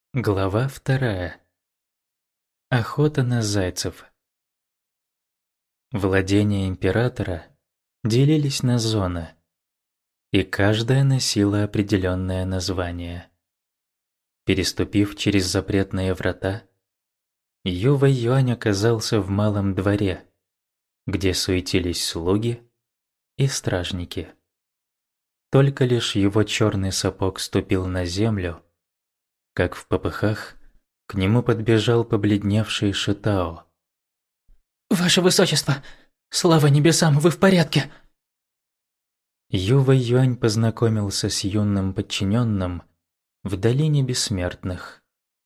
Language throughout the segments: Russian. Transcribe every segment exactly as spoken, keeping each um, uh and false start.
Глава вторая. Охота на зайцев. Владения императора делились на зоны, и каждая носила определенное название. Переступив через запретные врата, Ювэй Юань оказался в малом дворе, где суетились слуги и стражники. Только лишь его черный сапог ступил на землю, как в попыхах к нему подбежал побледневший Шитао. «Ваше Высочество! Слава небесам, вы в порядке!» Ювэй Юань познакомился с юным подчиненным в долине бессмертных.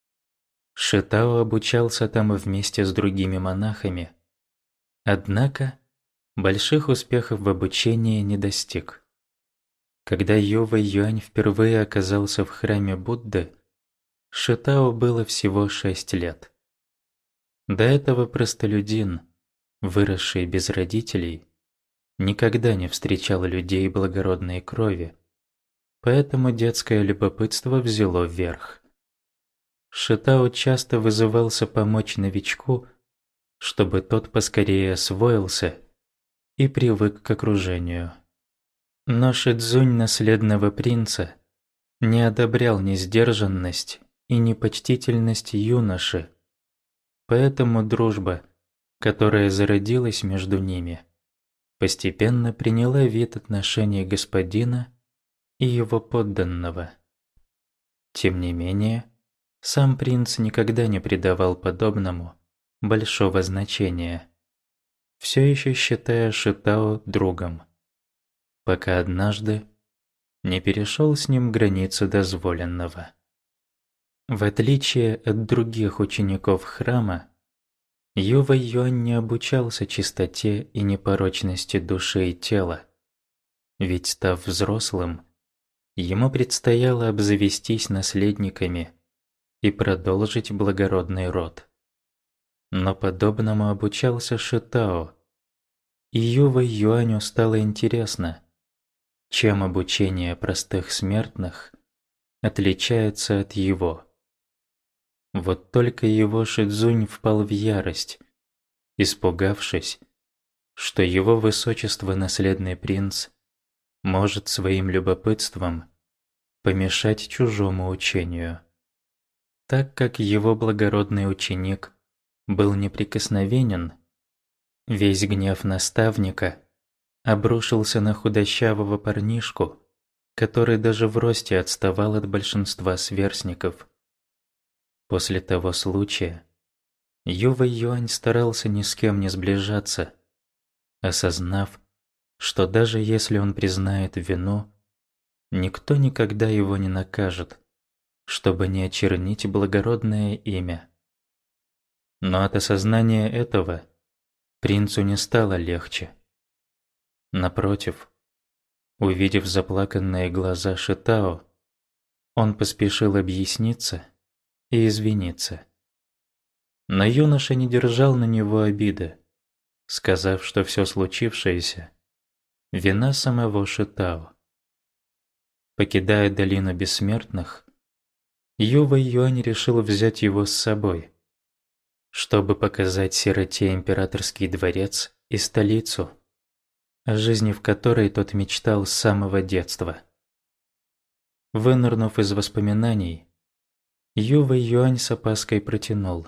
Шитао обучался там вместе с другими монахами, однако больших успехов в обучении не достиг. Когда Ювэй Юань впервые оказался в храме Будды, Шитао было всего шесть лет. До этого простолюдин, выросший без родителей, никогда не встречал людей благородной крови, поэтому детское любопытство взяло вверх. Шитао часто вызывался помочь новичку, чтобы тот поскорее освоился и привык к окружению. Но Шидзунь наследного принца не одобрял ни сдержанность и непочтительность юноши, поэтому дружба, которая зародилась между ними, постепенно приняла вид отношений господина и его подданного. Тем не менее, сам принц никогда не придавал подобному большого значения, все еще считая Шитао другом, пока однажды не перешел с ним границу дозволенного. В отличие от других учеников храма, Ювэй Юань не обучался чистоте и непорочности души и тела, ведь, став взрослым, ему предстояло обзавестись наследниками и продолжить благородный род. Но подобному обучался Шитао, и Ювэй Юаню стало интересно, чем обучение простых смертных отличается от его. Вот только его Шидзунь впал в ярость, испугавшись, что его высочество наследный принц может своим любопытством помешать чужому учению. Так как его благородный ученик был неприкосновенен, весь гнев наставника обрушился на худощавого парнишку, который даже в росте отставал от большинства сверстников. После того случая Ювэй Юань старался ни с кем не сближаться, осознав, что даже если он признает вину, никто никогда его не накажет, чтобы не очернить благородное имя. Но от осознания этого принцу не стало легче. Напротив, увидев заплаканные глаза Шитао, он поспешил объясниться и извиниться. Но юноша не держал на него обиды, сказав, что все случившееся — вина самого Шитао. Покидая долину бессмертных, Ювэй Юань решил взять его с собой, чтобы показать сироте императорский дворец и столицу, о жизни в которой тот мечтал с самого детства. Вынырнув из воспоминаний, Ювэй Юань с опаской протянул: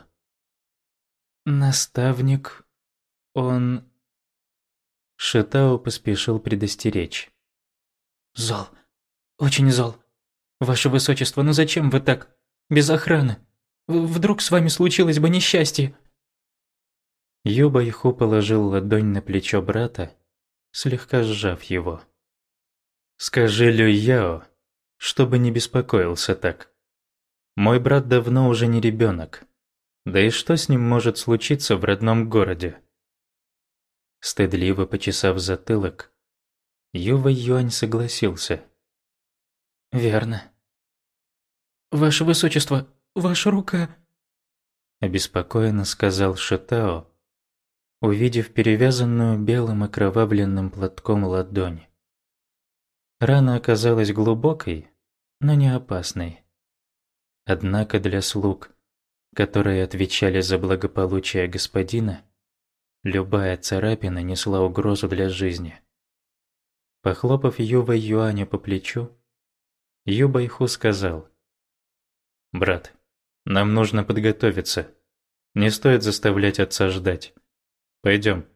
«Наставник, он...» Шитао поспешил предостеречь: «Зол, очень зол. Ваше Высочество, ну зачем вы так? Без охраны. В- Вдруг с вами случилось бы несчастье?» Юбэй Ху положил ладонь на плечо брата, слегка сжав его. «Скажи Люй Яо, чтобы не беспокоился так. Мой брат давно уже не ребенок. Да и что с ним может случиться в родном городе?» Стыдливо почесав затылок, Ювэй Юань согласился. «Верно. Ваше Высочество, ваша рука...» Обеспокоенно сказал Шитао, увидев перевязанную белым окровавленным платком ладонь. Рана оказалась глубокой, но не опасной. Однако для слуг, которые отвечали за благополучие господина, любая царапина несла угрозу для жизни. Похлопав Ювэй Юаня по плечу, Ю Байху сказал: «Брат, нам нужно подготовиться. Не стоит заставлять отца ждать. Пойдем».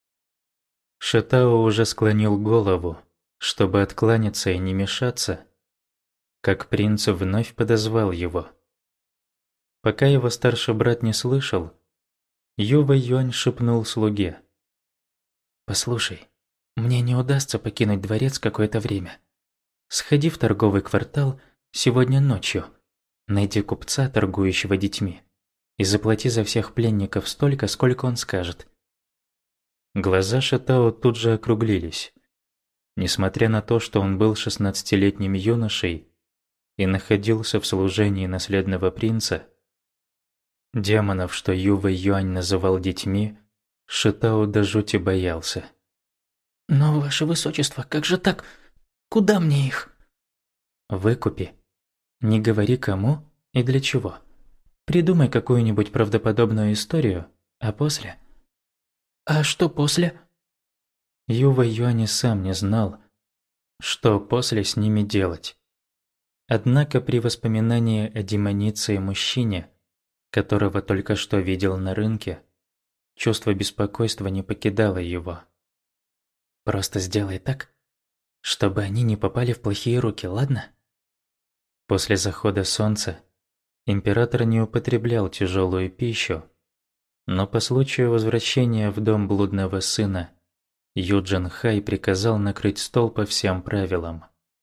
Шитао уже склонил голову, чтобы откланяться и не мешаться, как принц вновь подозвал его. Пока его старший брат не слышал, Ювэй Юань шепнул слуге: «Послушай, мне не удастся покинуть дворец какое-то время. Сходи в торговый квартал сегодня ночью, найди купца, торгующего детьми, и заплати за всех пленников столько, сколько он скажет». Глаза Шитао тут же округлились. Несмотря на то, что он был шестнадцатилетним юношей и находился в служении наследного принца, демонов, что Ювэй Юань называл детьми, Шитао до жути боялся. «Но, ваше высочество, как же так? Куда мне их?» «Выкупи. Не говори кому и для чего. Придумай какую-нибудь правдоподобную историю, а после...» «А что после?» Ювэй Юань и сам не знал, что после с ними делать. Однако при воспоминании о демонице и мужчине, которого только что видел на рынке, чувство беспокойства не покидало его. «Просто сделай так, чтобы они не попали в плохие руки, ладно?» После захода солнца император не употреблял тяжелую пищу, но по случаю возвращения в дом блудного сына Ю Джин Хай приказал накрыть стол по всем правилам.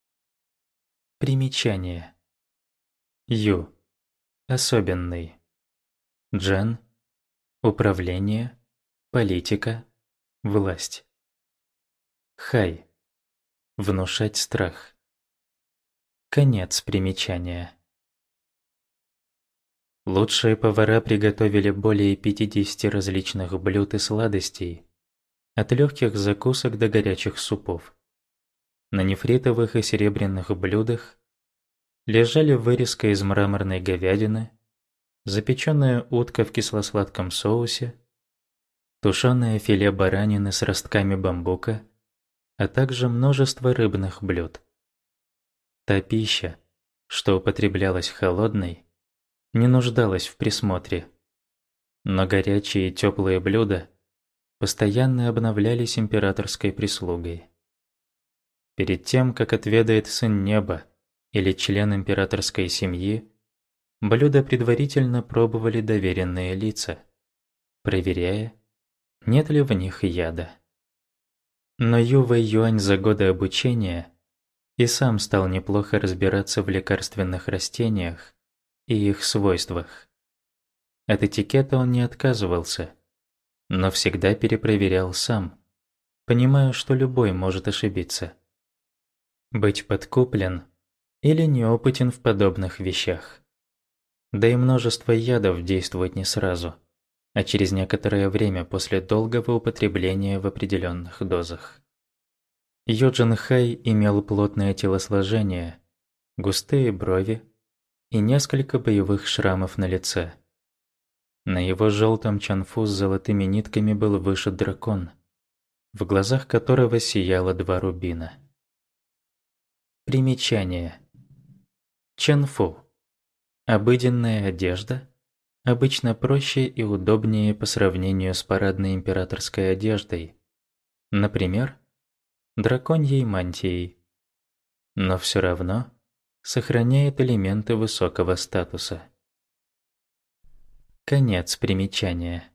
Примечание. Ю. Особенный. Джен. Управление. Политика. Власть. Хай. Внушать страх. Конец примечания. Лучшие повара приготовили более пятидесяти различных блюд и сладостей, от легких закусок до горячих супов. На нефритовых и серебряных блюдах лежали вырезка из мраморной говядины, запеченная утка в кисло-сладком соусе, тушеное филе баранины с ростками бамбука, а также множество рыбных блюд. Та пища, что употреблялась холодной, не нуждалась в присмотре, но горячие и теплые блюда постоянно обновлялись императорской прислугой. Перед тем, как отведает сын неба или член императорской семьи, блюда предварительно пробовали доверенные лица, проверяя, нет ли в них яда. Но Ювэй Юань за годы обучения и сам стал неплохо разбираться в лекарственных растениях и их свойствах. От этикета он не отказывался, но всегда перепроверял сам, понимая, что любой может ошибиться. Быть подкуплен или неопытен в подобных вещах. Да и множество ядов действует не сразу, а через некоторое время после долгого употребления в определенных дозах. Ю Джин Хай имел плотное телосложение, густые брови и несколько боевых шрамов на лице. На его желтом чанфу с золотыми нитками был вышит дракон, в глазах которого сияло два рубина. Примечание. Чанфу. Обыденная одежда, обычно проще и удобнее по сравнению с парадной императорской одеждой, например, драконьей мантией, но все равно сохраняет элементы высокого статуса. Конец примечания.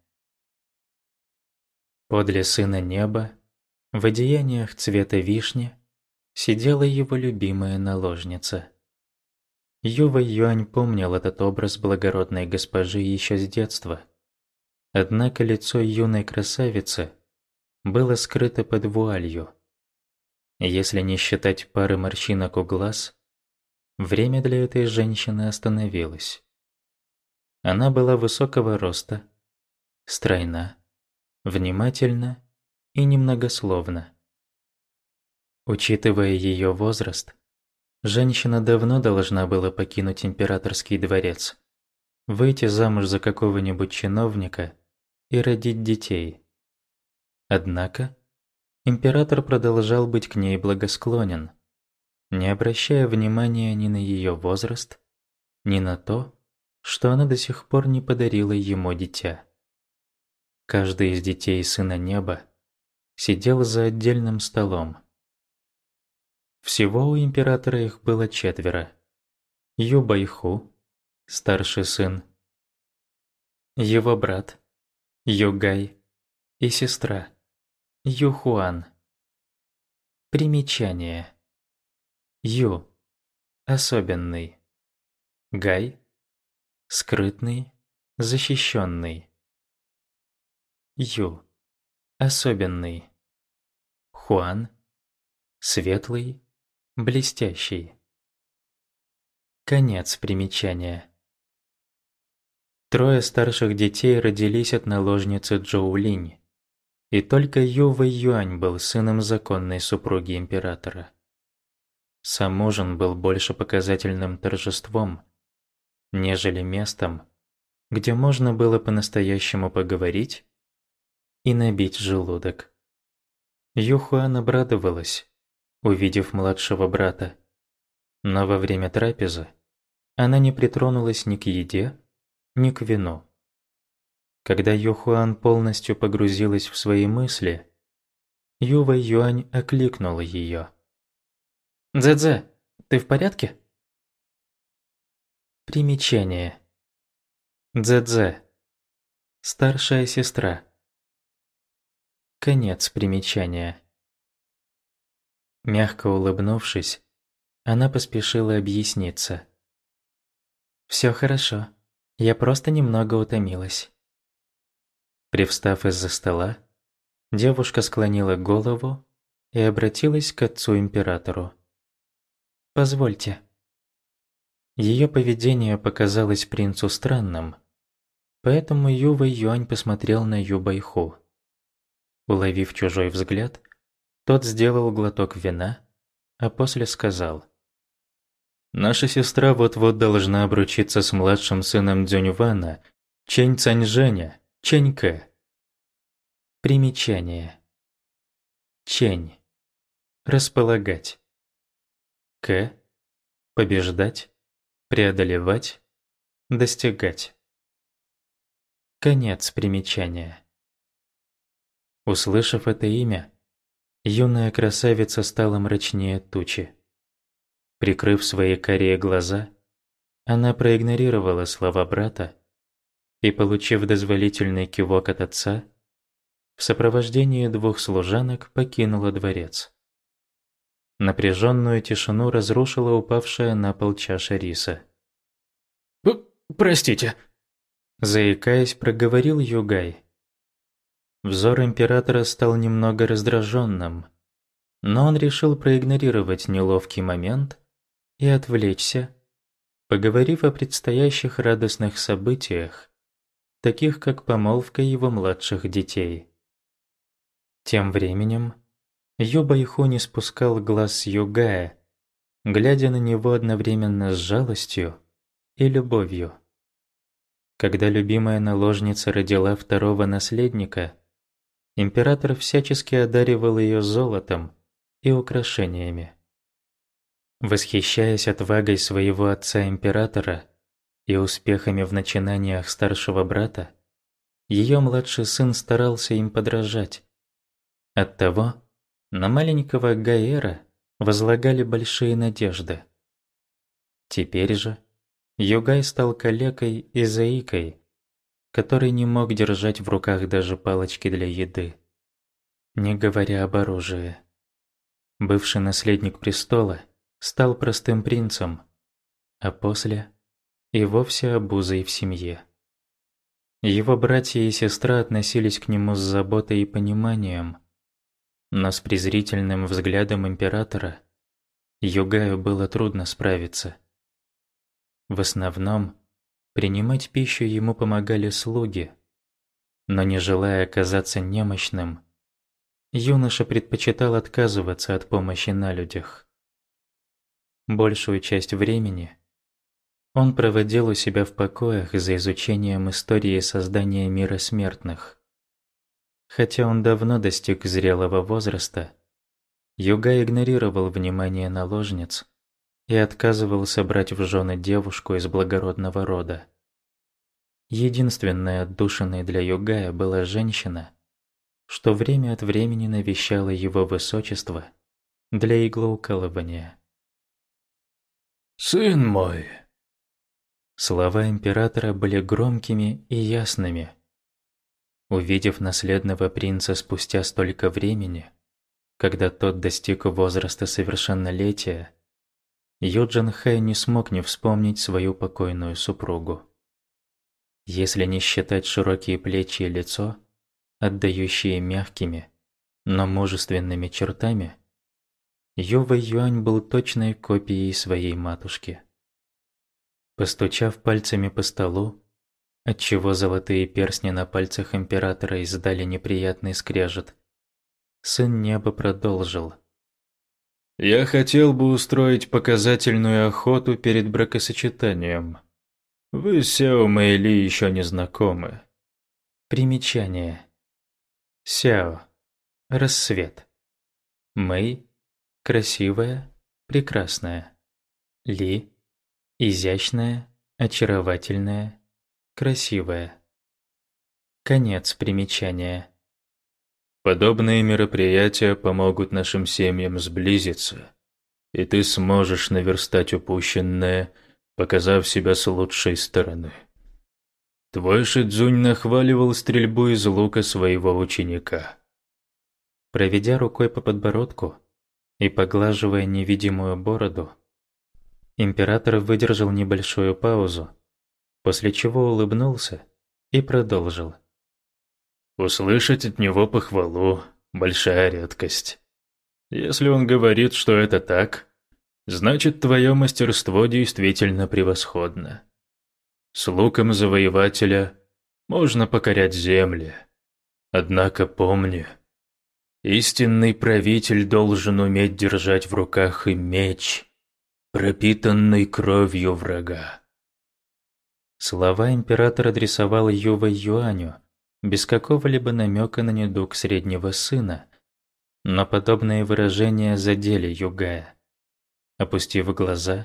Подле сына неба, в одеяниях цвета вишни, сидела его любимая наложница. Ювэй Юань помнил этот образ благородной госпожи еще с детства. Однако лицо юной красавицы было скрыто под вуалью. Если не считать пары морщинок у глаз, время для этой женщины остановилось. Она была высокого роста, стройна, внимательна и немногословна. Учитывая ее возраст, Женщина давно должна была покинуть императорский дворец, выйти замуж за какого-нибудь чиновника и родить детей. Однако император продолжал быть к ней благосклонен, не обращая внимания ни на ее возраст, ни на то, что она до сих пор не подарила ему дитя. Каждый из детей Сына Неба сидел за отдельным столом. Всего у императора их было четверо. Ю Байху, старший сын, его брат Ю Гай и сестра Ю Хуан. Примечание. Ю – особенный. Гай – скрытный, защищенный. Ю – особенный. Хуан – светлый, блестящий. Конец примечания. Трое старших детей родились от наложницы Джоу Линь, и только Ю Вэйюань был сыном законной супруги императора. Сам ужин был больше показательным торжеством, нежели местом, где можно было по-настоящему поговорить и набить желудок. Ю Хуан обрадовалась, увидев младшего брата, но во время трапезы она не притронулась ни к еде, ни к вину. Когда Ю Хуан полностью погрузилась в свои мысли, Ю Вэйюань окликнула ее. «Дзэ-дзэ, ты в порядке?» Примечание. Дзэ-дзэ. Старшая сестра. Конец примечания. Мягко улыбнувшись, она поспешила объясниться. «Всё хорошо, я просто немного утомилась». Привстав из-за стола, девушка склонила голову и обратилась к отцу-императору. «Позвольте». Её поведение показалось принцу странным, поэтому Ю Вэйюань посмотрел на Ю Байху. Уловив чужой взгляд, тот сделал глоток вина, а после сказал: «Наша сестра вот-вот должна обручиться с младшим сыном Дзюньвана, Чэнь Цаньжэня, Чэнь Кэ». Примечание. Чэнь. Располагать. Кэ. Побеждать, преодолевать, достигать. Конец примечания. Услышав это имя, юная красавица стала мрачнее тучи. Прикрыв свои карие глаза, она проигнорировала слова брата и, получив дозволительный кивок от отца, в сопровождении двух служанок покинула дворец. Напряженную тишину разрушила упавшая на пол чаша риса. «Простите», — заикаясь, проговорил Ю Гай. Взор императора стал немного раздраженным, но он решил проигнорировать неловкий момент и отвлечься, поговорив о предстоящих радостных событиях, таких как помолвка его младших детей. Тем временем Ю Байху не спускал глаз с Ю Гая, глядя на него одновременно с жалостью и любовью. Когда любимая наложница родила второго наследника, император всячески одаривал ее золотом и украшениями. Восхищаясь отвагой своего отца-императора и успехами в начинаниях старшего брата, ее младший сын старался им подражать. Оттого на маленького Гаэра возлагали большие надежды. Теперь же Ю Гай стал калекой и заикой, который не мог держать в руках даже палочки для еды, не говоря об оружии. Бывший наследник престола стал простым принцем, а после и вовсе обузой в семье. Его братья и сестра относились к нему с заботой и пониманием, но с презрительным взглядом императора Ю Гаю было трудно справиться. В основном принимать пищу ему помогали слуги, но не желая оказаться немощным, юноша предпочитал отказываться от помощи на людях. Большую часть времени он проводил у себя в покоях за изучением истории создания мира смертных. Хотя он давно достиг зрелого возраста, Юга игнорировал внимание наложниц и отказывался брать в жены девушку из благородного рода. Единственной отдушиной для Югая была женщина, что время от времени навещала его высочество для иглоукалывания. «Сын мой!» Слова императора были громкими и ясными. Увидев наследного принца спустя столько времени, когда тот достиг возраста совершеннолетия, Юджин Хэ не смог не вспомнить свою покойную супругу. Если не считать широкие плечи и лицо, отдающие мягкими, но мужественными чертами, Ю Вэйюань был точной копией своей матушки. Постучав пальцами по столу, отчего золотые перстни на пальцах императора издали неприятный скрежет, сын неба продолжил. «Я хотел бы устроить показательную охоту перед бракосочетанием. Вы с Сяо Мэйли еще не знакомы». Примечание. Сяо. Рассвет. Мэй. Красивая, прекрасная. Ли. Изящная, очаровательная, красивая. Конец примечания. Подобные мероприятия помогут нашим семьям сблизиться, и ты сможешь наверстать упущенное, показав себя с лучшей стороны. Твой Шидзунь нахваливал стрельбу из лука своего ученика. Проведя рукой по подбородку и поглаживая невидимую бороду, император выдержал небольшую паузу, после чего улыбнулся и продолжил. Услышать от него похвалу – большая редкость. Если он говорит, что это так, значит, твое мастерство действительно превосходно. С луком завоевателя можно покорять земли. Однако помни, истинный правитель должен уметь держать в руках и меч, пропитанный кровью врага. Слова император адресовал Ю Вэйюаню без какого-либо намека на недуг среднего сына, но подобные выражения задели Югая. Опустив глаза,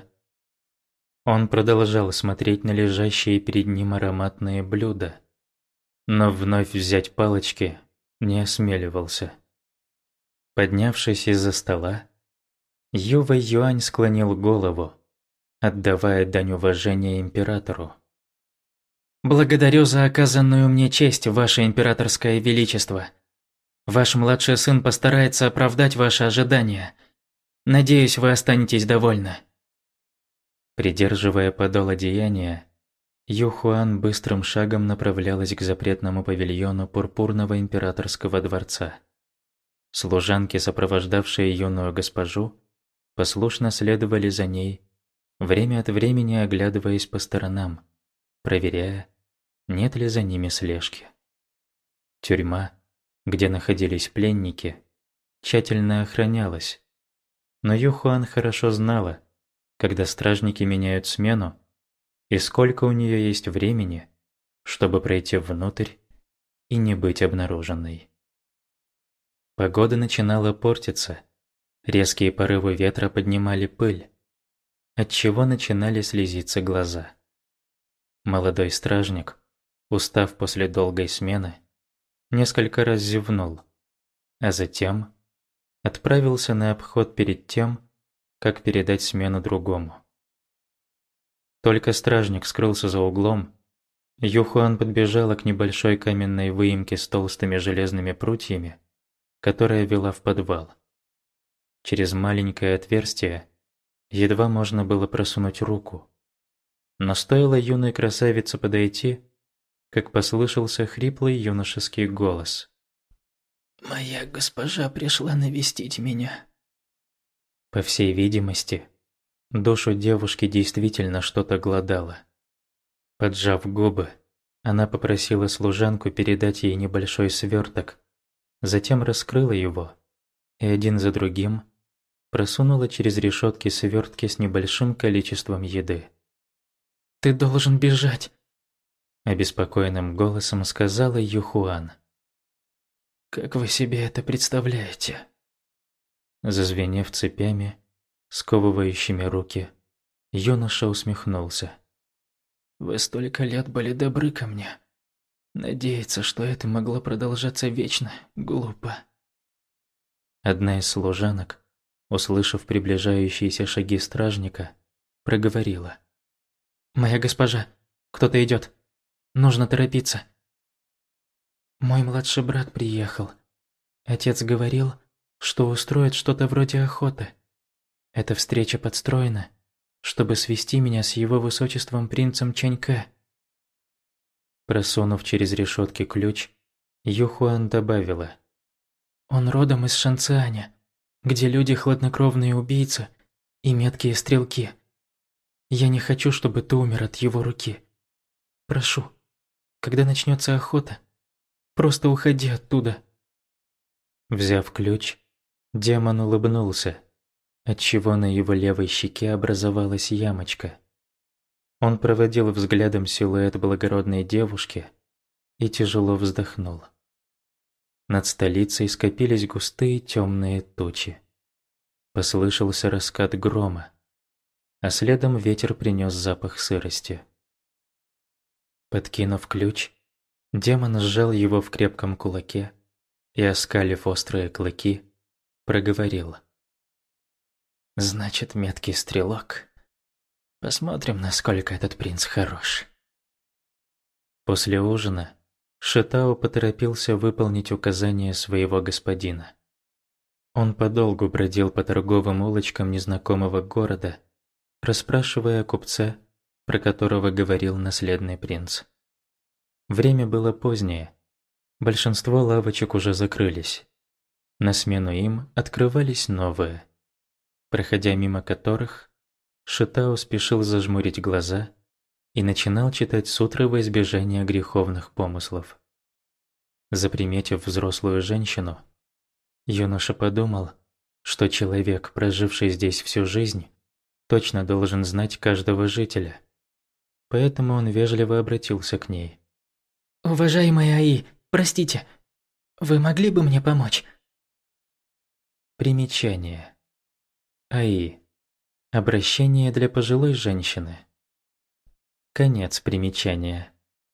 он продолжал смотреть на лежащие перед ним ароматные блюда, но вновь взять палочки не осмеливался. Поднявшись из-за стола, Ю Вэйюань склонил голову, отдавая дань уважения императору. «Благодарю за оказанную мне честь, Ваше Императорское Величество. Ваш младший сын постарается оправдать ваши ожидания. Надеюсь, вы останетесь довольны». Придерживая подол одеяния, Ю Хуан быстрым шагом направлялась к запретному павильону Пурпурного Императорского дворца. Служанки, сопровождавшие юную госпожу, послушно следовали за ней, время от времени оглядываясь по сторонам, проверяя, нет ли за ними слежки. Тюрьма, где находились пленники, тщательно охранялась, но Ю Хуан хорошо знала, когда стражники меняют смену и сколько у нее есть времени, чтобы пройти внутрь и не быть обнаруженной. Погода начинала портиться, резкие порывы ветра поднимали пыль, отчего начинали слезиться глаза. Молодой стражник, устав после долгой смены, несколько раз зевнул, а затем отправился на обход перед тем, как передать смену другому. Только стражник скрылся за углом, Ю Хуан подбежала к небольшой каменной выемке с толстыми железными прутьями, которая вела в подвал. Через маленькое отверстие едва можно было просунуть руку, но стоило юной красавице подойти, как послышался хриплый юношеский голос. «Моя госпожа пришла навестить меня». По всей видимости, душу девушки действительно что-то глодало. Поджав губы, она попросила служанку передать ей небольшой сверток, затем раскрыла его и один за другим просунула через решетки свертки с небольшим количеством еды. «Ты должен бежать», – обеспокоенным голосом сказала Юхуан. «Как вы себе это представляете?» Зазвенев цепями, сковывающими руки, юноша усмехнулся. «Вы столько лет были добры ко мне. Надеяться, что это могло продолжаться вечно, глупо». Одна из служанок, услышав приближающиеся шаги стражника, проговорила. «Моя госпожа, кто-то идет. Нужно торопиться». «Мой младший брат приехал. Отец говорил, что устроит что-то вроде охоты. Эта встреча подстроена, чтобы свести меня с его высочеством принцем Чаньке». Просунув через решетки ключ, Юхуан добавила. «Он родом из Шанцианя, где люди хладнокровные убийцы и меткие стрелки. Я не хочу, чтобы ты умер от его руки. Прошу, когда начнется охота, просто уходи оттуда». Взяв ключ, демон улыбнулся, отчего на его левой щеке образовалась ямочка. Он проводил взглядом силуэт благородной девушки и тяжело вздохнул. Над столицей скопились густые темные тучи. Послышался раскат грома, а следом ветер принес запах сырости. Подкинув ключ, демон сжал его в крепком кулаке и, оскалив острые клыки, проговорил. «Значит, меткий стрелок. Посмотрим, насколько этот принц хорош». После ужина Шитао поторопился выполнить указания своего господина. Он подолгу бродил по торговым улочкам незнакомого города, расспрашивая о купце, про которого говорил наследный принц. Время было позднее. Большинство лавочек уже закрылись. На смену им открывались новые, проходя мимо которых, Шитао спешил зажмурить глаза и начинал читать сутры во избежание греховных помыслов. Заприметив взрослую женщину, юноша подумал, что человек, проживший здесь всю жизнь, точно должен знать каждого жителя. Поэтому он вежливо обратился к ней. «Уважаемая Аи, простите, вы могли бы мне помочь?» Примечание. Аи. Обращение для пожилой женщины. Конец примечания.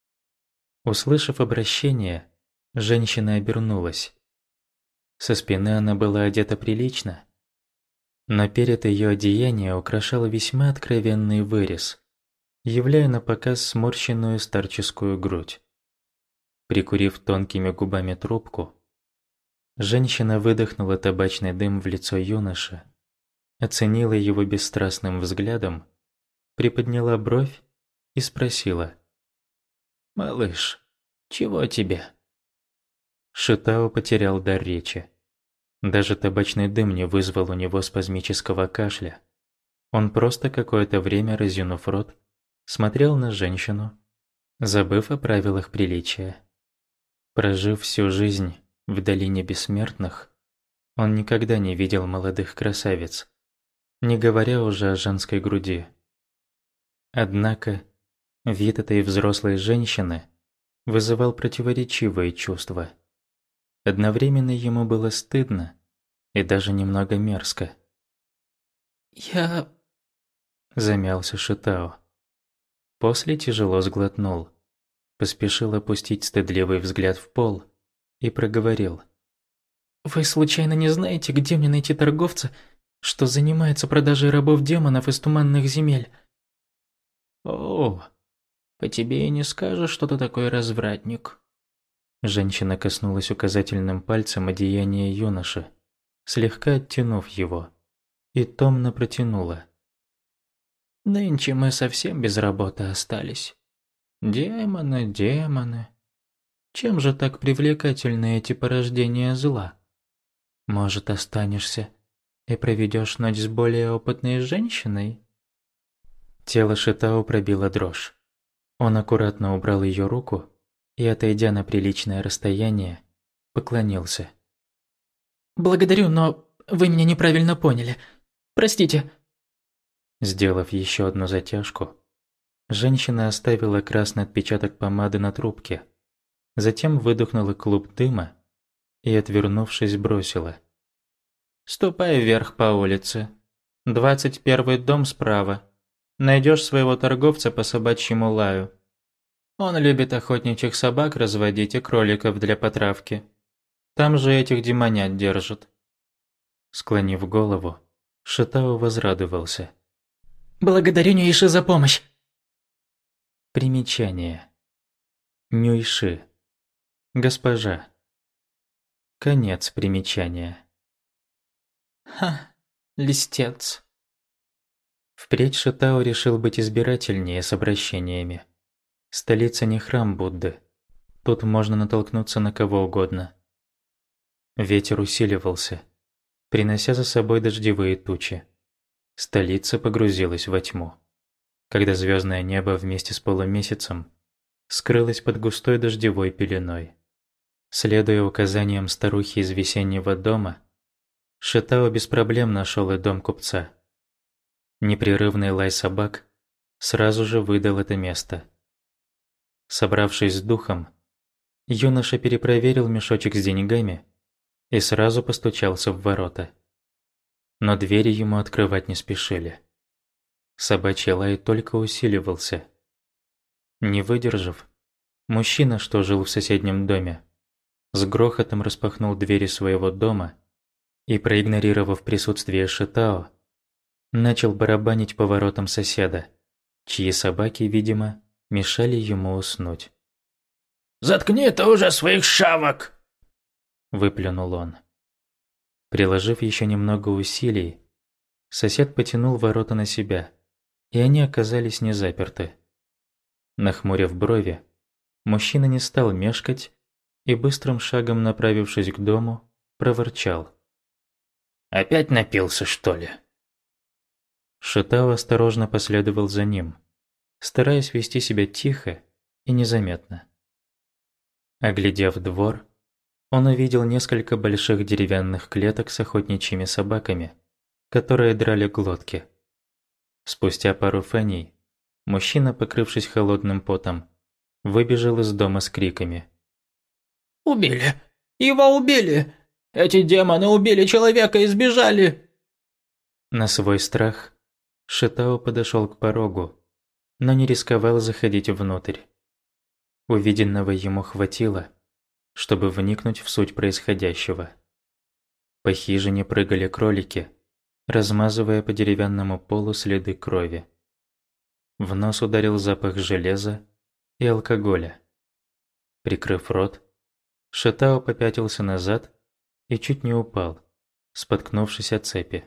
Услышав обращение, женщина обернулась. Со спины она была одета прилично, но перед ее одеяние украшал весьма откровенный вырез, являя на показ сморщенную старческую грудь. Прикурив тонкими губами трубку, женщина выдохнула табачный дым в лицо юноши, оценила его бесстрастным взглядом, приподняла бровь и спросила: «Малыш, чего тебе?» Шитао потерял дар речи. Даже табачный дым не вызвал у него спазмического кашля. Он просто какое-то время, разинув рот, смотрел на женщину, забыв о правилах приличия. Прожив всю жизнь в долине бессмертных, он никогда не видел молодых красавиц, не говоря уже о женской груди. Однако вид этой взрослой женщины вызывал противоречивые чувства. Одновременно ему было стыдно и даже немного мерзко. «Я...» – замялся Шитао. После тяжело сглотнул, поспешил опустить стыдливый взгляд в пол и проговорил. «Вы случайно не знаете, где мне найти торговца, что занимается продажей рабов-демонов из туманных земель?» «О, по тебе и не скажешь, что ты такой развратник». Женщина коснулась указательным пальцем одеяния юноши, слегка оттянув его, и томно протянула. «Нынче мы совсем без работы остались. Демоны, демоны. Чем же так привлекательны эти порождения зла? Может, останешься и проведешь ночь с более опытной женщиной?» Тело Шитао пробило дрожь. Он аккуратно убрал ее руку и, отойдя на приличное расстояние, поклонился. «Благодарю, но Вы меня неправильно поняли. Простите». Сделав еще одну затяжку, женщина оставила красный отпечаток помады на трубке, затем выдохнула клуб дыма и, отвернувшись, бросила: «Ступай вверх по улице. Двадцать первый дом справа. Найдешь своего торговца по собачьему лаю. Он любит охотничьих собак разводить и кроликов для потравки. Там же этих демонят держат». Склонив голову, Шитао возрадовался. «Благодарю, Нюйши, за помощь». Примечание. Нюйши. Госпожа. Конец примечания. Ха, листец. Впредь Шитао решил быть избирательнее с обращениями. Столица не храм Будды. Тут можно натолкнуться на кого угодно. Ветер усиливался, принося за собой дождевые тучи. Столица погрузилась во тьму, когда звездное небо вместе с полумесяцем скрылось под густой дождевой пеленой. Следуя указаниям старухи из весеннего дома, Шитао без проблем нашел и дом купца. Непрерывный лай собак сразу же выдал это место. Собравшись с духом, юноша перепроверил мешочек с деньгами и сразу постучался в ворота. Но двери ему открывать не спешили. Собачий лай только усиливался. Не выдержав, мужчина, что жил в соседнем доме, с грохотом распахнул двери своего дома и, проигнорировав присутствие Шитао, начал барабанить по воротам соседа, чьи собаки, видимо, мешали ему уснуть. «Заткни ты уже своих шавок!» – выплюнул он. Приложив еще немного усилий, сосед потянул ворота на себя, и они оказались не заперты. Нахмурив брови, мужчина не стал мешкать и, быстрым шагом направившись к дому, проворчал: «Опять напился, что ли?» Шитао осторожно последовал за ним, стараясь вести себя тихо и незаметно. Оглядев двор, он увидел несколько больших деревянных клеток с охотничьими собаками, которые драли глотки. Спустя пару феней мужчина, покрывшись холодным потом, выбежал из дома с криками: «Убили! Его убили! Эти демоны убили человека и сбежали!» На свой страх Шитао подошел к порогу, но не рисковал заходить внутрь. Увиденного ему хватило, чтобы вникнуть в суть происходящего. По хижине прыгали кролики, размазывая по деревянному полу следы крови. В нос ударил запах железа и алкоголя. Прикрыв рот, Шитао попятился назад и чуть не упал, споткнувшись о цепи.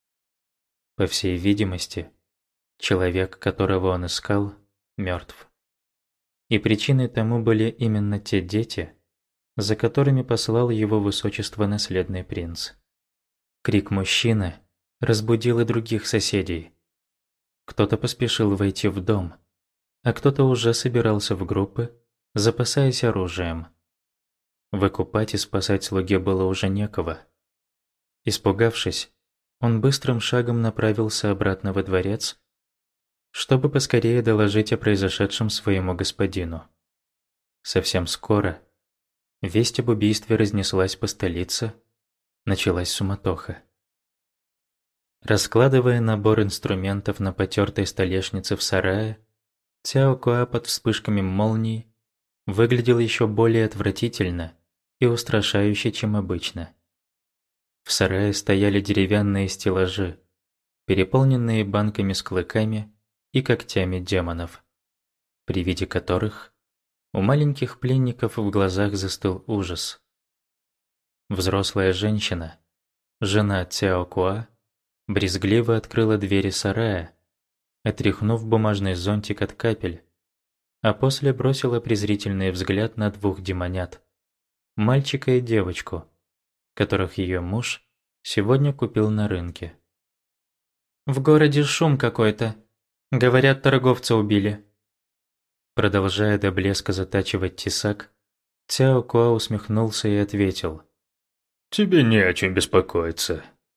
По всей видимости, человек, которого он искал, мертв. И причиной тому были именно те дети, за которыми послал его высочество наследный принц. Крик мужчины разбудил и других соседей. Кто-то поспешил войти в дом, а кто-то уже собирался в группы, запасаясь оружием. Выкупать и спасать слуге было уже некого. Испугавшись, он быстрым шагом направился обратно во дворец, чтобы поскорее доложить о произошедшем своему господину. Совсем скоро весть об убийстве разнеслась по столице, началась суматоха. Раскладывая набор инструментов на потертой столешнице в сарае, Цяо Куа под вспышками молний выглядел еще более отвратительно и устрашающе, чем обычно. В сарае стояли деревянные стеллажи, переполненные банками с клыками и когтями демонов, при виде которых у маленьких пленников в глазах застыл ужас. Взрослая женщина, жена Цяо Куа, брезгливо открыла двери сарая, отряхнув бумажный зонтик от капель, а после бросила презрительный взгляд на двух демонят, мальчика и девочку, которых ее муж сегодня купил на рынке. «В городе шум какой-то. Говорят, торговца убили». Продолжая до блеска затачивать тесак, Цяо Куа усмехнулся и ответил: «Тебе не о чем беспокоиться.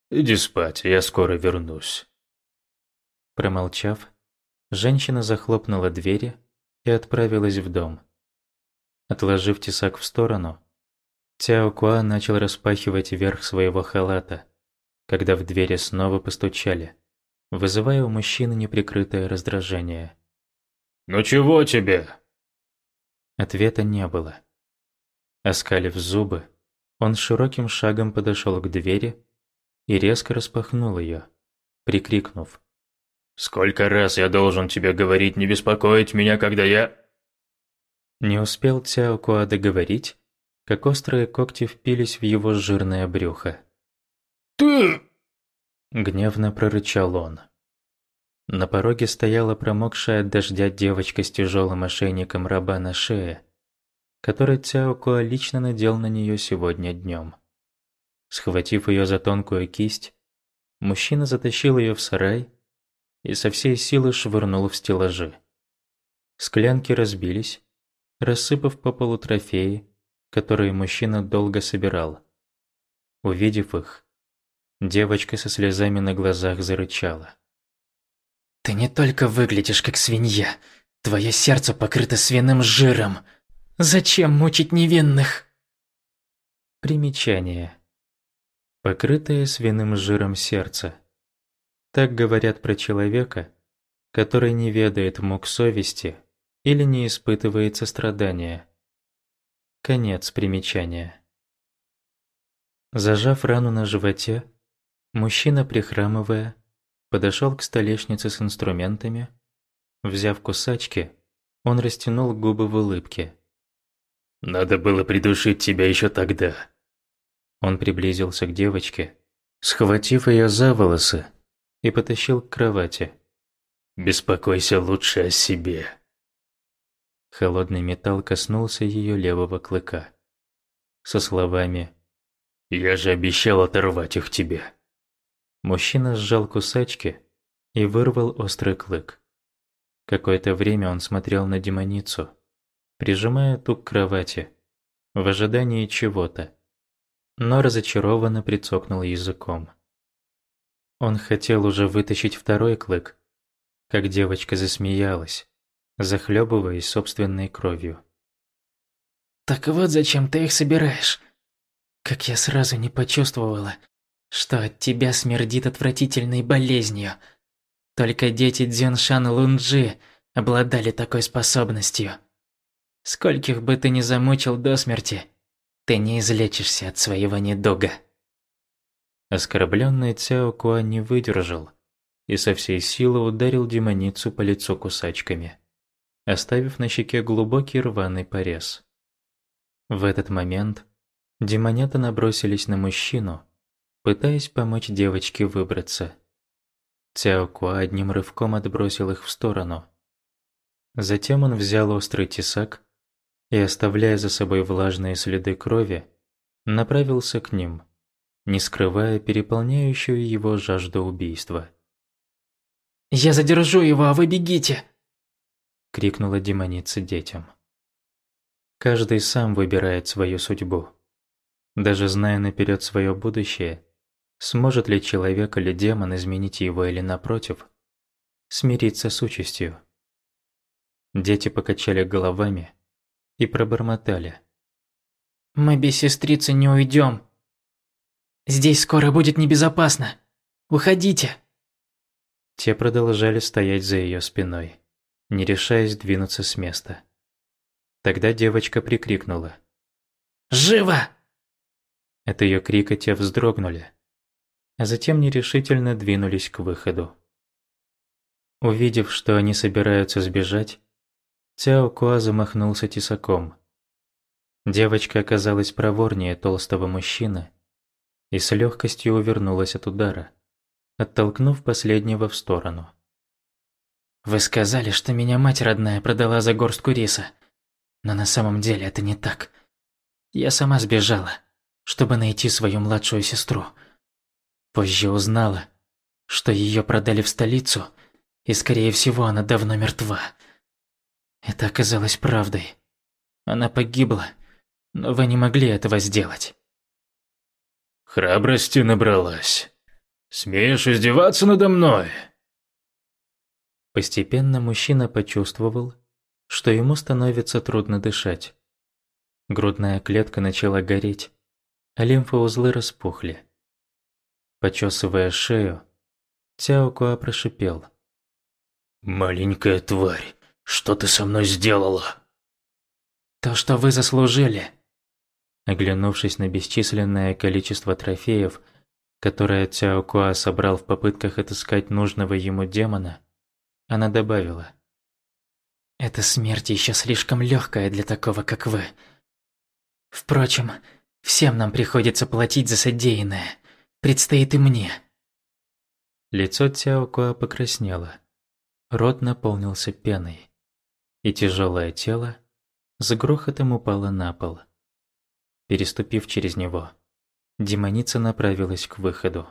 Иди спать, я скоро вернусь». Промолчав, женщина захлопнула двери и отправилась в дом. Отложив тесак в сторону, Цяо Куа начал распахивать верх своего халата, когда в двери снова постучали, вызывая у мужчины неприкрытое раздражение. «Ну чего тебе?» Ответа не было. Оскалив зубы, он широким шагом подошел к двери и резко распахнул ее, прикрикнув: «Сколько раз я должен тебе говорить не беспокоить меня, когда я...» Не успел Цяо Куа договорить, как острые когти впились в его жирное брюхо. «Ты...» — гневно прорычал он. На пороге стояла промокшая от дождя девочка с тяжелым ошейником раба на шее, который Цяо Куа лично надел на нее сегодня днем. Схватив ее за тонкую кисть, мужчина затащил ее в сарай и со всей силы швырнул в стеллажи. Склянки разбились, рассыпав по полу трофеи, которые мужчина долго собирал. Увидев их, девочка со слезами на глазах зарычала. «Ты не только выглядишь как свинья, твое сердце покрыто свиным жиром. Зачем мучить невинных?» Примечание. Покрытое свиным жиром сердце. Так говорят про человека, который не ведает мук совести или не испытывает сострадания. Конец примечания. Зажав рану на животе, мужчина, прихрамывая, подошел к столешнице с инструментами. Взяв кусачки, он растянул губы в улыбке. «Надо было придушить тебя еще тогда». Он приблизился к девочке, схватив ее за волосы, и потащил к кровати. «Беспокойся лучше о себе». Холодный металл коснулся ее левого клыка. Со словами «Я же обещал оторвать их тебе». Мужчина сжал кусачки и вырвал острый клык. Какое-то время он смотрел на демоницу, прижимая ту к кровати, в ожидании чего-то, но разочарованно прицокнул языком. Он хотел уже вытащить второй клык, как девочка засмеялась, захлебываясь собственной кровью. «Так вот зачем ты их собираешь? Как я сразу не почувствовала, что от тебя смердит отвратительной болезнью. Только дети Дзюншан Лунджи обладали такой способностью. Скольких бы ты ни замучил до смерти, ты не излечишься от своего недуга». Оскорбленный Цяо Куа не выдержал и со всей силы ударил демоницу по лицу кусачками, оставив на щеке глубокий рваный порез. В этот момент демонята набросились на мужчину, пытаясь помочь девочке выбраться. Цяо Куа одним рывком отбросил их в сторону. Затем он взял острый тесак и, оставляя за собой влажные следы крови, направился к ним, не скрывая переполняющую его жажду убийства. «Я задержу его, а вы бегите!» — крикнула демоница детям. Каждый сам выбирает свою судьбу. Даже зная наперед свое будущее, сможет ли человек или демон изменить его или, напротив, смириться с участью. Дети покачали головами и пробормотали: «Мы без сестрицы не уйдем. Здесь скоро будет небезопасно. Уходите!» Те продолжали стоять за ее спиной, не решаясь двинуться с места. Тогда девочка прикрикнула: «Живо!» От ее крика те вздрогнули, а затем нерешительно двинулись к выходу. Увидев, что они собираются сбежать, Цяо Куа замахнулся тесаком. Девочка оказалась проворнее толстого мужчины и с легкостью увернулась от удара, оттолкнув последнего в сторону. «Вы сказали, что меня мать родная продала за горстку риса. Но на самом деле это не так. Я сама сбежала, чтобы найти свою младшую сестру. Позже узнала, что ее продали в столицу, и, скорее всего, она давно мертва. Это оказалось правдой. Она погибла, но вы не могли этого сделать». «Храбрости набралась», Смеешь издеваться надо мной?» Постепенно мужчина почувствовал, что ему становится трудно дышать. Грудная клетка начала гореть, а лимфоузлы распухли. Почесывая шею, Цяо Куа прошипел: «Маленькая тварь, что ты со мной сделала?» То, что вы заслужили. Оглянувшись на бесчисленное количество трофеев, которые Цяо Куа собрал в попытках отыскать нужного ему демона, она добавила: Эта смерть еще слишком легкая для такого, как вы. Впрочем, всем нам приходится платить за содеянное. Предстоит и мне. Лицо Цяо Куа покраснело, рот наполнился пеной, и тяжелое тело с грохотом упало на пол. Переступив через него, демоница направилась к выходу.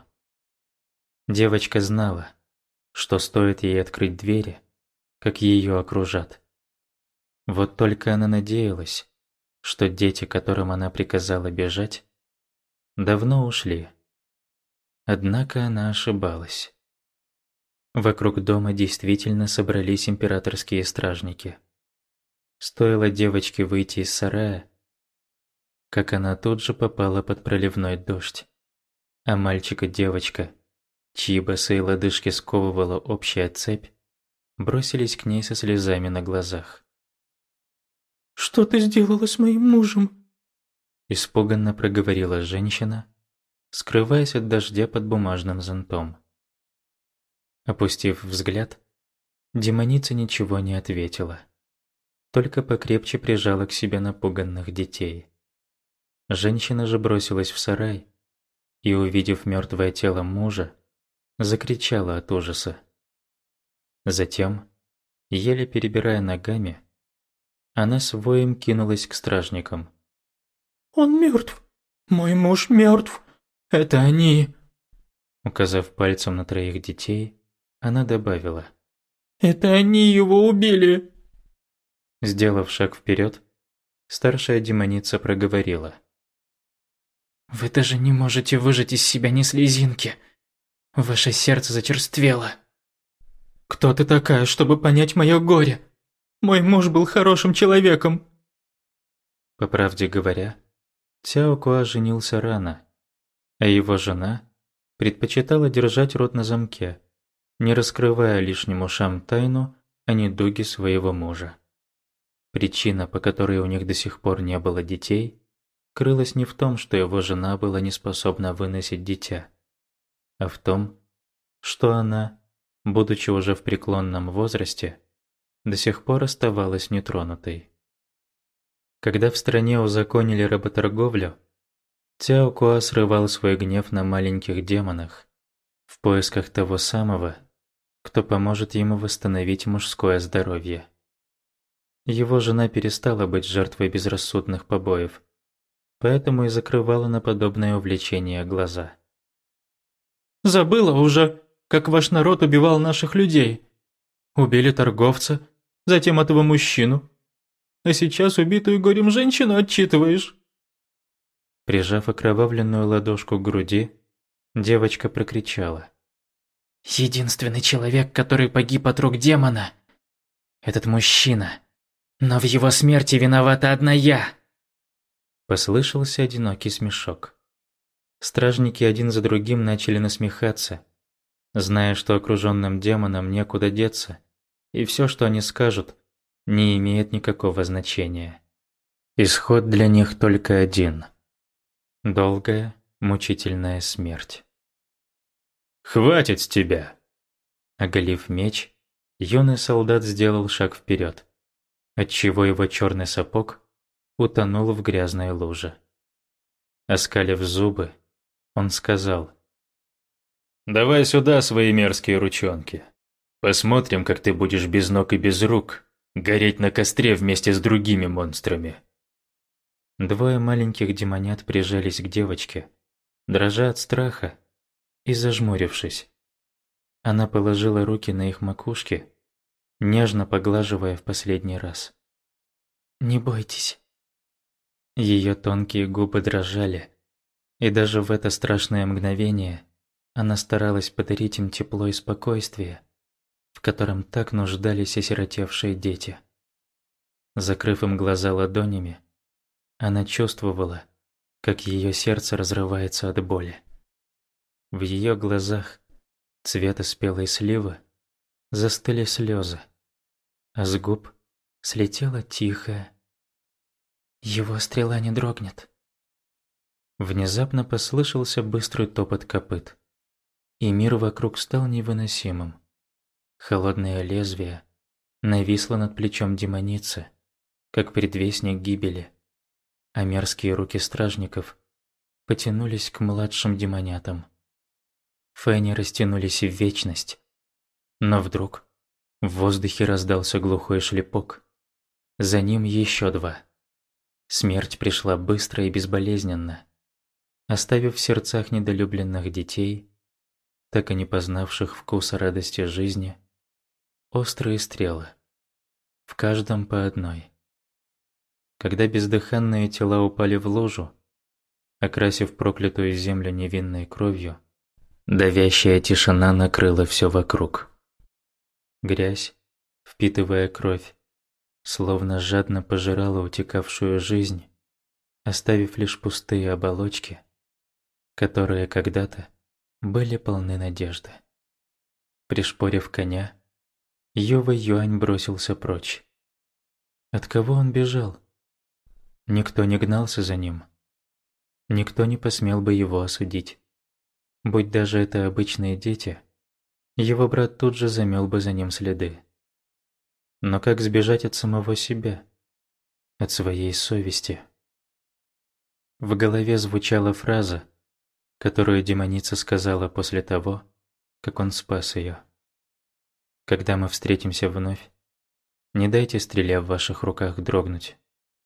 Девочка знала, что стоит ей открыть двери, как ее окружат. Вот только она надеялась, что дети, которым она приказала бежать, давно ушли. Однако она ошибалась. Вокруг дома действительно собрались императорские стражники. Стоило девочке выйти из сарая, как она тут же попала под проливной дождь, а мальчик и девочка, чьи босые лодыжки сковывала общая цепь, бросились к ней со слезами на глазах. «Что ты сделала с моим мужем?» Испуганно проговорила женщина, скрываясь от дождя под бумажным зонтом. Опустив взгляд, демоница ничего не ответила, только покрепче прижала к себе напуганных детей. Женщина же бросилась в сарай и, увидев мертвое тело мужа, закричала от ужаса. Затем, еле перебирая ногами, она с воем кинулась к стражникам. «Он мертв! Мой муж мертв! Это они!» Указав пальцем на троих детей, она добавила: «Это они его убили!» Сделав шаг вперед, старшая демоница проговорила: Вы даже не можете выжать из себя ни слезинки. Ваше сердце зачерствело. «Кто ты такая, чтобы понять мое горе? Мой муж был хорошим человеком!» По правде говоря, Цяо Куа женился рано, а его жена предпочитала держать рот на замке, не раскрывая лишним ушам тайну о недуге своего мужа. Причина, по которой у них до сих пор не было детей, крылась не в том, что его жена была не способна выносить дитя, а в том, что она, будучи уже в преклонном возрасте, до сих пор оставалась нетронутой. Когда в стране узаконили работорговлю, Цяо Куа срывал свой гнев на маленьких демонах в поисках того самого, кто поможет ему восстановить мужское здоровье. Его жена перестала быть жертвой безрассудных побоев, поэтому и закрывала на подобное увлечение глаза. «Забыла уже, как ваш народ убивал наших людей. Убили торговца, затем этого мужчину. А сейчас убитую горем женщину отчитываешь?» Прижав окровавленную ладошку к груди, девочка прокричала: Единственный человек, который погиб от рук демона, этот мужчина. Но в его смерти виновата одна я. Послышался одинокий смешок. Стражники один за другим начали насмехаться, зная, что окруженным демонам некуда деться, и все, что они скажут, не имеет никакого значения. Исход для них только один – долгая, мучительная смерть. «Хватит с тебя!» Оголив меч, юный солдат сделал шаг вперед, отчего его черный сапог утонул в грязной луже. Оскалив зубы, он сказал: «Давай сюда свои мерзкие ручонки. Посмотрим, как ты будешь без ног и без рук гореть на костре вместе с другими монстрами». Двое маленьких демонят прижались к девочке, дрожа от страха и зажмурившись. Она положила руки на их макушки, нежно поглаживая в последний раз. Не бойтесь. Ее тонкие губы дрожали, и даже в это страшное мгновение Она старалась подарить им тепло и спокойствие, в котором так нуждались осиротевшие дети. Закрыв им глаза ладонями, она чувствовала, как ее сердце разрывается от боли. В ее глазах цвета спелой сливы застыли слезы, а с губ слетела тихая: «Его стрела не дрогнет». Внезапно послышался быстрый топот копыт, и мир вокруг стал невыносимым. Холодное лезвие нависло над плечом демоницы, как предвестник гибели, а мерзкие руки стражников потянулись к младшим демонятам. Фэни растянулись в вечность, но вдруг в воздухе раздался глухой шлепок. За ним еще два. Смерть пришла быстро и безболезненно, оставив в сердцах недолюбленных детей, так и не познавших вкуса радости жизни, острые стрелы, в каждом по одной. Когда бездыханные тела упали в лужу, окрасив проклятую землю невинной кровью, давящая тишина накрыла все вокруг. Грязь, впитывая кровь, словно жадно пожирала утекавшую жизнь, оставив лишь пустые оболочки, которые когда-то были полны надежды. Пришпорив коня, Ювэй Юань бросился прочь. От кого он бежал? Никто не гнался за ним. Никто не посмел бы его осудить. Будь даже это обычные дети, его брат тут же замел бы за ним следы. Но как сбежать от самого себя, от своей совести? В голове звучала фраза, которую демоница сказала после того, как он спас ее. «Когда мы встретимся вновь, не дайте стреле в ваших руках дрогнуть».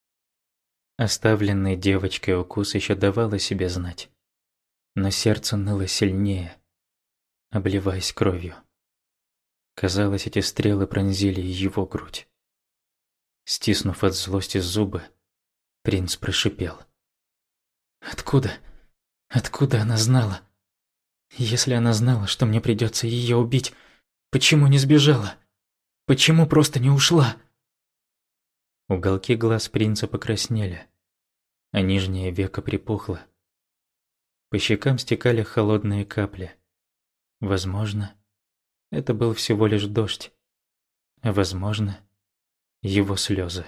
Оставленный девочкой укус еще давал о себе знать, но сердце ныло сильнее, обливаясь кровью. Казалось, эти стрелы пронзили его грудь. Стиснув от злости зубы, принц прошипел: «Откуда? Откуда она знала? Если она знала, что мне придется ее убить, почему не сбежала? Почему просто не ушла?» Уголки глаз принца покраснели, а нижнее веко припухло. По щекам стекали холодные капли. Возможно, это был всего лишь дождь, а возможно, его слезы.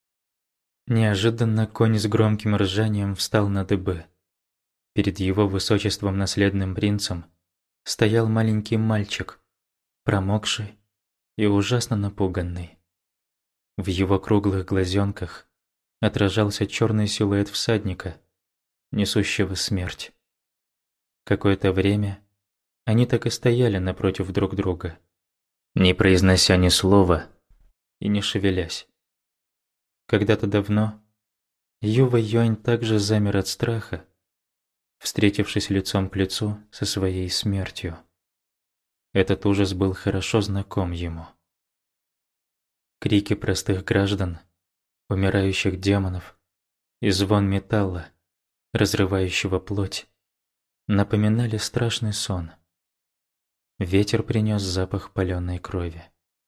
Неожиданно конь с громким ржанием встал на дыбы. Перед его высочеством наследным принцем стоял маленький мальчик, промокший и ужасно напуганный. В его круглых глазенках отражался черный силуэт всадника, несущего смерть. Какое-то время они так и стояли напротив друг друга, не произнося ни слова и не шевелясь. Когда-то давно Ювэй Юань также замер от страха, встретившись лицом к лицу со своей смертью. Этот ужас был хорошо знаком ему. Крики простых граждан, умирающих демонов и звон металла, разрывающего плоть, напоминали страшный сон. Ветер принес запах паленой крови.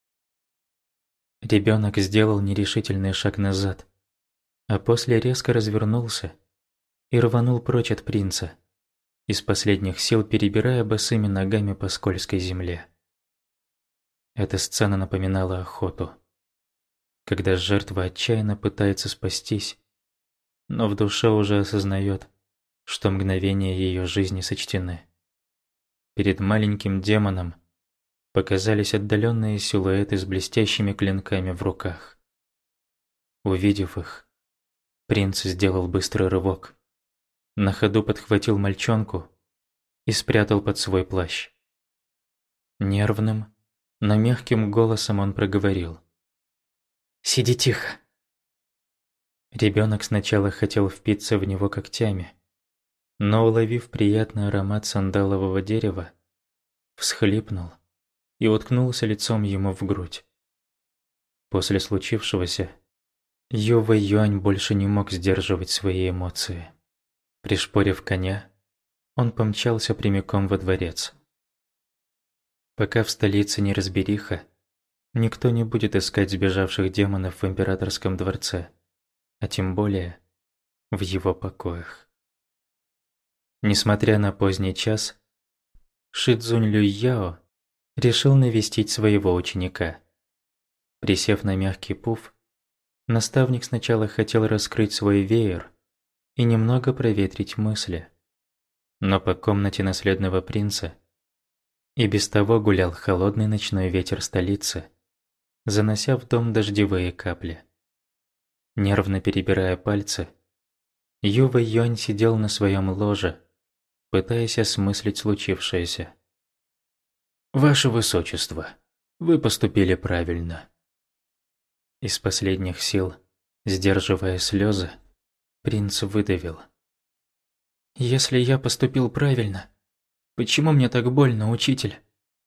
Ребенок сделал нерешительный шаг назад, а после резко развернулся и рванул прочь от принца, из последних сил перебирая босыми ногами по скользкой земле. Эта сцена напоминала охоту, когда жертва отчаянно пытается спастись, но в душе уже осознает, что мгновения ее жизни сочтены. Перед маленьким демоном показались отдаленные силуэты с блестящими клинками в руках. Увидев их, принц сделал быстрый рывок, на ходу подхватил мальчонку и спрятал под свой плащ. Нервным, но мягким голосом он проговорил: «Сиди тихо». Ребенок сначала хотел впиться в него когтями, но, уловив приятный аромат сандалового дерева, всхлипнул и уткнулся лицом ему в грудь. После случившегося Ювэй Юань больше не мог сдерживать свои эмоции. Пришпорив коня, он помчался прямиком во дворец. Пока в столице неразбериха, никто не будет искать сбежавших демонов в императорском дворце, а тем более в его покоях. Несмотря на поздний час, Шицзунь Люйяо решил навестить своего ученика. Присев на мягкий пуф, наставник сначала хотел раскрыть свой веер и немного проветрить мысли. Но по комнате наследного принца и без того гулял холодный ночной ветер столицы, занося в дом дождевые капли. Нервно перебирая пальцы, Ю Вэйюань сидел на своем ложе, пытаясь осмыслить случившееся. «Ваше Высочество, вы поступили правильно». Из последних сил, сдерживая слезы, принц выдавил: «Если я поступил правильно, почему мне так больно, учитель?»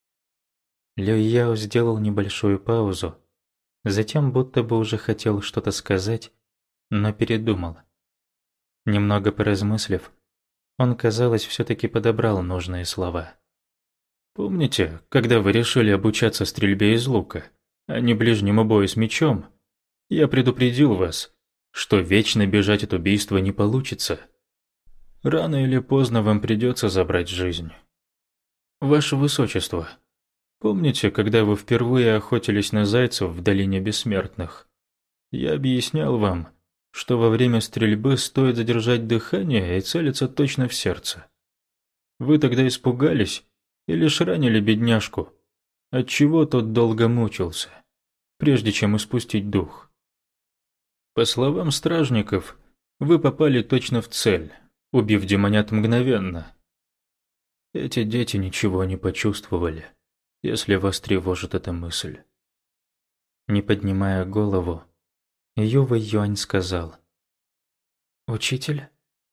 Люйяо сделал небольшую паузу, затем будто бы уже хотел что-то сказать, но передумал. Немного поразмыслив, он, казалось, все-таки подобрал нужные слова. «Помните, когда вы решили обучаться стрельбе из лука, а не ближнему бою с мечом, я предупредил вас, что вечно бежать от убийства не получится. Рано или поздно вам придется забрать жизнь. Ваше Высочество, помните, когда вы впервые охотились на зайцев в Долине Бессмертных? Я объяснял вам, что во время стрельбы стоит задержать дыхание и целиться точно в сердце. Вы тогда испугались и лишь ранили бедняжку, отчего тот долго мучился, прежде чем испустить дух. По словам стражников, вы попали точно в цель, убив демонят мгновенно. Эти дети ничего не почувствовали, если вас тревожит эта мысль». Не поднимая голову, Ю Вэйюань сказал: «Учитель?»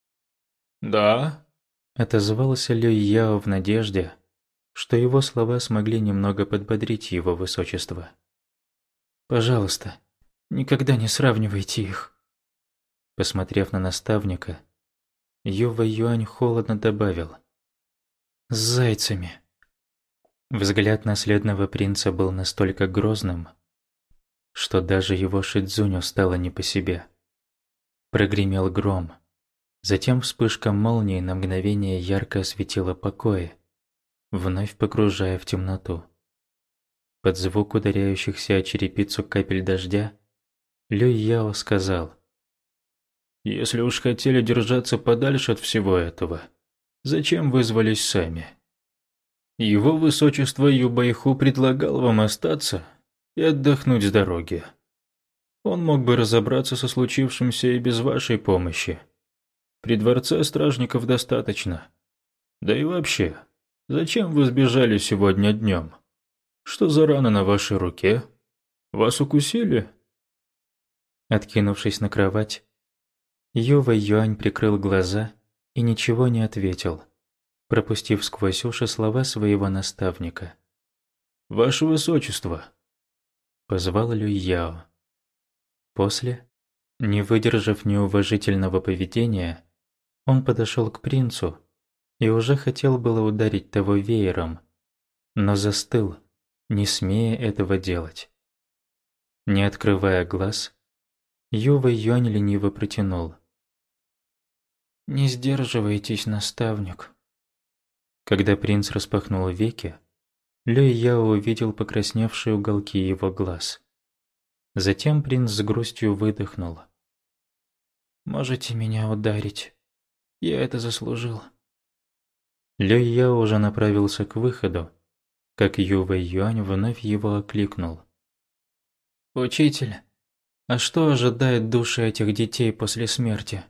«Да?» — отозвался Люйяо в надежде, что его слова смогли немного подбодрить его высочество. «Пожалуйста, никогда не сравнивайте их». Посмотрев на наставника, Ю Вэйюань холодно добавил: «С зайцами». Взгляд наследного принца был настолько грозным, что даже его Шицзуню стало не по себе. Прогремел гром, затем вспышка молнии на мгновение ярко осветила покои, вновь погружая в темноту. Под звук ударяющихся о черепицу капель дождя Люйяо сказал: «Если уж хотели держаться подальше от всего этого, зачем вызвались сами? Его Высочество Юбэйху предлагал вам остаться и отдохнуть с дороги. Он мог бы разобраться со случившимся и без вашей помощи. При дворце стражников достаточно. Да и вообще, зачем вы сбежали сегодня днем? Что за рана на вашей руке? Вас укусили?» Откинувшись на кровать, Ю Вэйюань прикрыл глаза и ничего не ответил, пропустив сквозь уши слова своего наставника. «Ваше Высочество!» — позвал Люйяо. После, не выдержав неуважительного поведения, он подошел к принцу и уже хотел было ударить того веером, но застыл, не смея этого делать. Не открывая глаз, Ю Вэйюань лениво протянул: «Не сдерживайтесь, наставник». Когда принц распахнул веки, Люйяо увидел покрасневшие уголки его глаз. Затем принц с грустью выдохнул: «Можете меня ударить. Я это заслужил». Люйяо уже направился к выходу, как Ю Вэйюань вновь его окликнул: «Учитель, а что ожидает души этих детей после смерти?»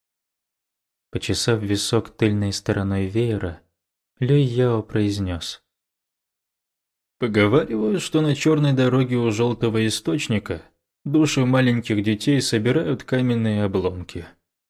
Почесав висок тыльной стороной веера, Люйяо произнес: «Поговаривают, что на черной дороге у желтого источника души маленьких детей собирают каменные обломки».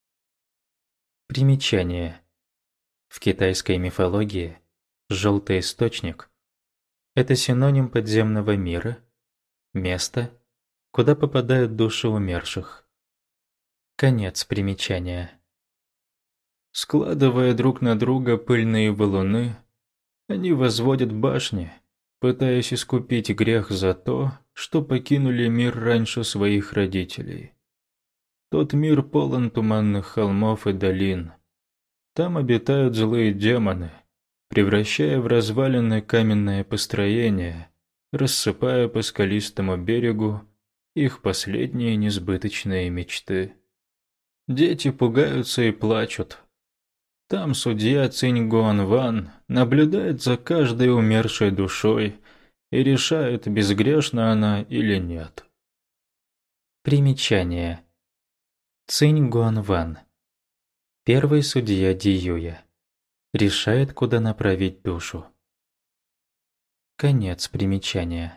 Примечание. В китайской мифологии желтый источник – это синоним подземного мира, место, куда попадают души умерших. Конец примечания. Складывая друг на друга пыльные валуны, они возводят башни, пытаясь искупить грех за то, что покинули мир раньше своих родителей. Тот мир полон туманных холмов и долин. Там обитают злые демоны, превращая в развалины каменное построение, рассыпая по скалистому берегу их последние несбыточные мечты. Дети пугаются и плачут. Там судья Цинь Гуанван наблюдает за каждой умершей душой и решает, безгрешна она или нет. Примечание. Цинь Гуанван. Первый судья Диюя. Решает, куда направить душу. Конец примечания.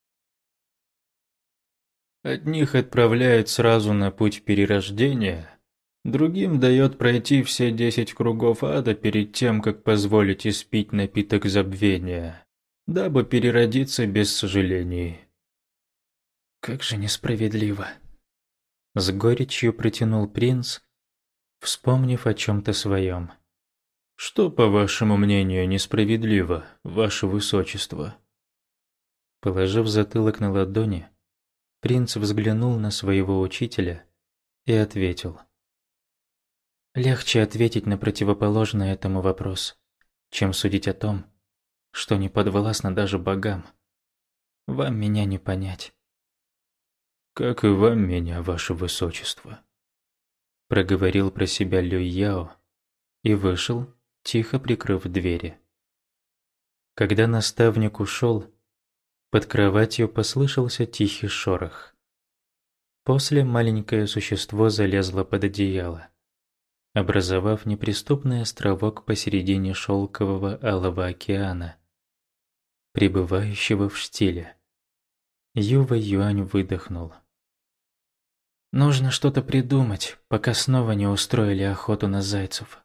Одних отправляет сразу на путь перерождения, другим дает пройти все десять кругов ада перед тем, как позволить испить напиток забвения, дабы переродиться без сожалений. Как же несправедливо. С горечью протянул принц, вспомнив о чем-то своем. Что, по вашему мнению, несправедливо, ваше высочество? Положив затылок на ладони, принц взглянул на своего учителя и ответил. Легче ответить на противоположный этому вопрос, чем судить о том, что не подвластно даже богам. Вам меня не понять. Как и вам меня, ваше высочество. Проговорил про себя Люй Яо и вышел, тихо прикрыв двери. Когда наставник ушел, под кроватью послышался тихий шорох. После маленькое существо залезло под одеяло, образовав неприступный островок посередине шелкового алого океана, пребывающего в штиле. Ювэй Юань выдохнул. Нужно что-то придумать, пока снова не устроили охоту на зайцев.